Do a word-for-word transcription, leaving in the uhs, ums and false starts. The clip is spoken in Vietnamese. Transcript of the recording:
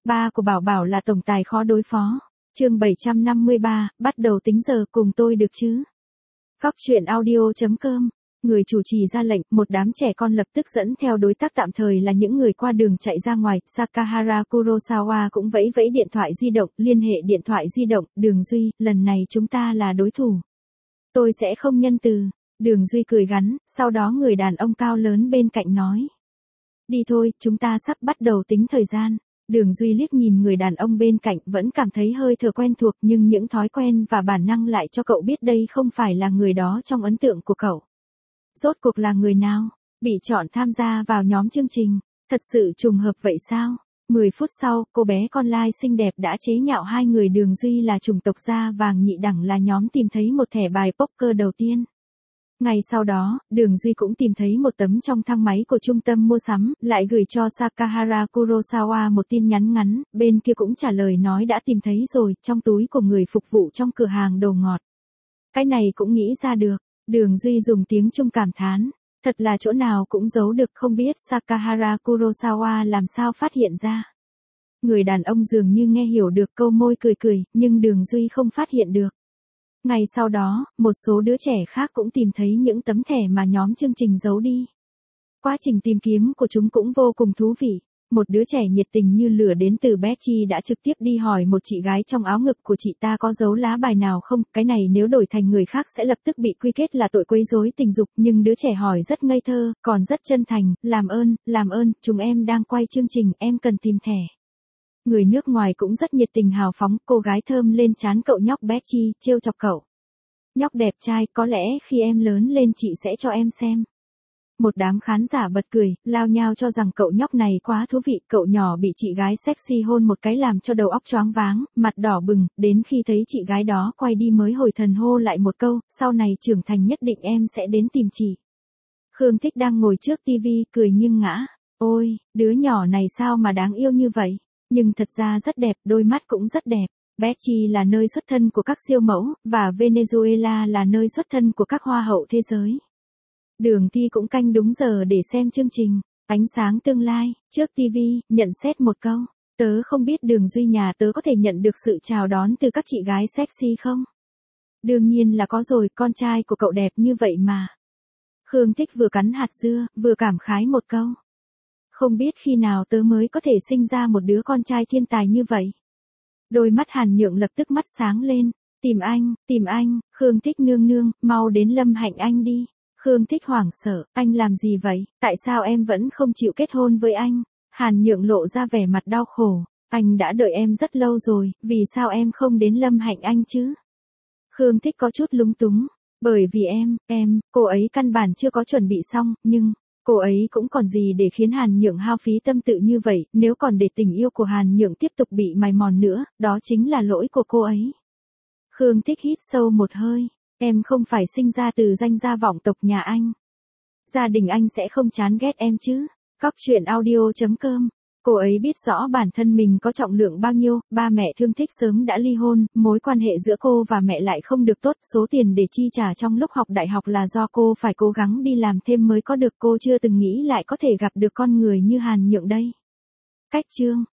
Ba của Bảo Bảo là tổng tài khó đối phó. Chương bảy trăm năm mươi ba, bắt đầu tính giờ cùng tôi được chứ? Góc truyện audio chấm com. Người chủ trì ra lệnh, một đám trẻ con lập tức dẫn theo đối tác tạm thời là những người qua đường chạy ra ngoài. Sakahara Kurosawa cũng vẫy vẫy điện thoại di động, liên hệ điện thoại di động. Đường Duy, lần này chúng ta là đối thủ. Tôi sẽ không nhân từ. Đường Duy cười gắn, sau đó người đàn ông cao lớn bên cạnh nói. Đi thôi, chúng ta sắp bắt đầu tính thời gian. Đường Duy liếc nhìn người đàn ông bên cạnh, vẫn cảm thấy hơi thở quen thuộc, nhưng những thói quen và bản năng lại cho cậu biết đây không phải là người đó trong ấn tượng của cậu. Rốt cuộc là người nào bị chọn tham gia vào nhóm chương trình? Thật sự trùng hợp vậy sao? mười phút sau, cô bé con lai xinh đẹp đã chế nhạo hai người. Đường Duy là chủng tộc da vàng, nhị đẳng là nhóm tìm thấy một thẻ bài poker đầu tiên. Ngày sau đó, Đường Duy cũng tìm thấy một tấm trong thang máy của trung tâm mua sắm, lại gửi cho Sakahara Kurosawa một tin nhắn ngắn, bên kia cũng trả lời nói đã tìm thấy rồi, trong túi của người phục vụ trong cửa hàng đồ ngọt. Cái này cũng nghĩ ra được. Đường Duy dùng tiếng Trung cảm thán, thật là chỗ nào cũng giấu được, không biết Sakahara Kurosawa làm sao phát hiện ra. Người đàn ông dường như nghe hiểu được, câu môi cười cười, nhưng Đường Duy không phát hiện được. Ngày sau đó, một số đứa trẻ khác cũng tìm thấy những tấm thẻ mà nhóm chương trình giấu đi. Quá trình tìm kiếm của chúng cũng vô cùng thú vị. Một đứa trẻ nhiệt tình như lửa đến từ Betty đã trực tiếp đi hỏi một chị gái trong áo ngực của chị ta có giấu lá bài nào không, cái này nếu đổi thành người khác sẽ lập tức bị quy kết là tội quấy rối tình dục, nhưng đứa trẻ hỏi rất ngây thơ, còn rất chân thành, làm ơn, làm ơn, chúng em đang quay chương trình, em cần tìm thẻ. Người nước ngoài cũng rất nhiệt tình hào phóng, cô gái thơm lên trán cậu nhóc Betty, trêu chọc cậu. Nhóc đẹp trai, có lẽ khi em lớn lên chị sẽ cho em xem. Một đám khán giả bật cười, lao nhao cho rằng cậu nhóc này quá thú vị, cậu nhỏ bị chị gái sexy hôn một cái làm cho đầu óc choáng váng, mặt đỏ bừng, đến khi thấy chị gái đó quay đi mới hồi thần hô lại một câu, sau này trưởng thành nhất định em sẽ đến tìm chị. Khương Thích đang ngồi trước tivi cười nghiêng ngã, ôi, đứa nhỏ này sao mà đáng yêu như vậy, nhưng thật ra rất đẹp, đôi mắt cũng rất đẹp. Betty là nơi xuất thân của các siêu mẫu, và Venezuela là nơi xuất thân của các hoa hậu thế giới. Đường Thi cũng canh đúng giờ để xem chương trình, ánh sáng tương lai, trước tivi, nhận xét một câu. Tớ không biết Đường Duy nhà tớ có thể nhận được sự chào đón từ các chị gái sexy không? Đương nhiên là có rồi, con trai của cậu đẹp như vậy mà. Khương Thích vừa cắn hạt dưa, vừa cảm khái một câu. Không biết khi nào tớ mới có thể sinh ra một đứa con trai thiên tài như vậy. Đôi mắt Hàn Nhượng lập tức mắt sáng lên, tìm anh, tìm anh, Khương Thích nương nương, mau đến Lâm Hạnh Anh đi. Khương Thích hoảng sợ, anh làm gì vậy, tại sao em vẫn không chịu kết hôn với anh? Hàn Nhượng lộ ra vẻ mặt đau khổ, anh đã đợi em rất lâu rồi, vì sao em không đến Lâm Hạnh Anh chứ? Khương Thích có chút lúng túng, bởi vì em, em, cô ấy căn bản chưa có chuẩn bị xong, nhưng, cô ấy cũng còn gì để khiến Hàn Nhượng hao phí tâm tự như vậy, nếu còn để tình yêu của Hàn Nhượng tiếp tục bị mài mòn nữa, đó chính là lỗi của cô ấy. Khương Thích hít sâu một hơi. Em không phải sinh ra từ danh gia vọng tộc nhà anh. Gia đình anh sẽ không chán ghét em chứ. Góc truyện audio chấm com. Cô ấy biết rõ bản thân mình có trọng lượng bao nhiêu, ba mẹ Thương Thích sớm đã ly hôn, mối quan hệ giữa cô và mẹ lại không được tốt, số tiền để chi trả trong lúc học đại học là do cô phải cố gắng đi làm thêm mới có được, cô chưa từng nghĩ lại có thể gặp được con người như Hàn Nhượng đây. Cách chương